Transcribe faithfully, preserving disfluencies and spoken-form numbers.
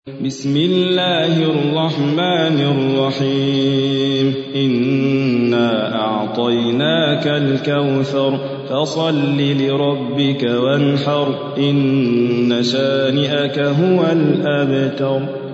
بسم الله الرحمن الرحيم إنا أعطيناك الكوثر فصل لربك وانحر إن شانئك هو الأبتر.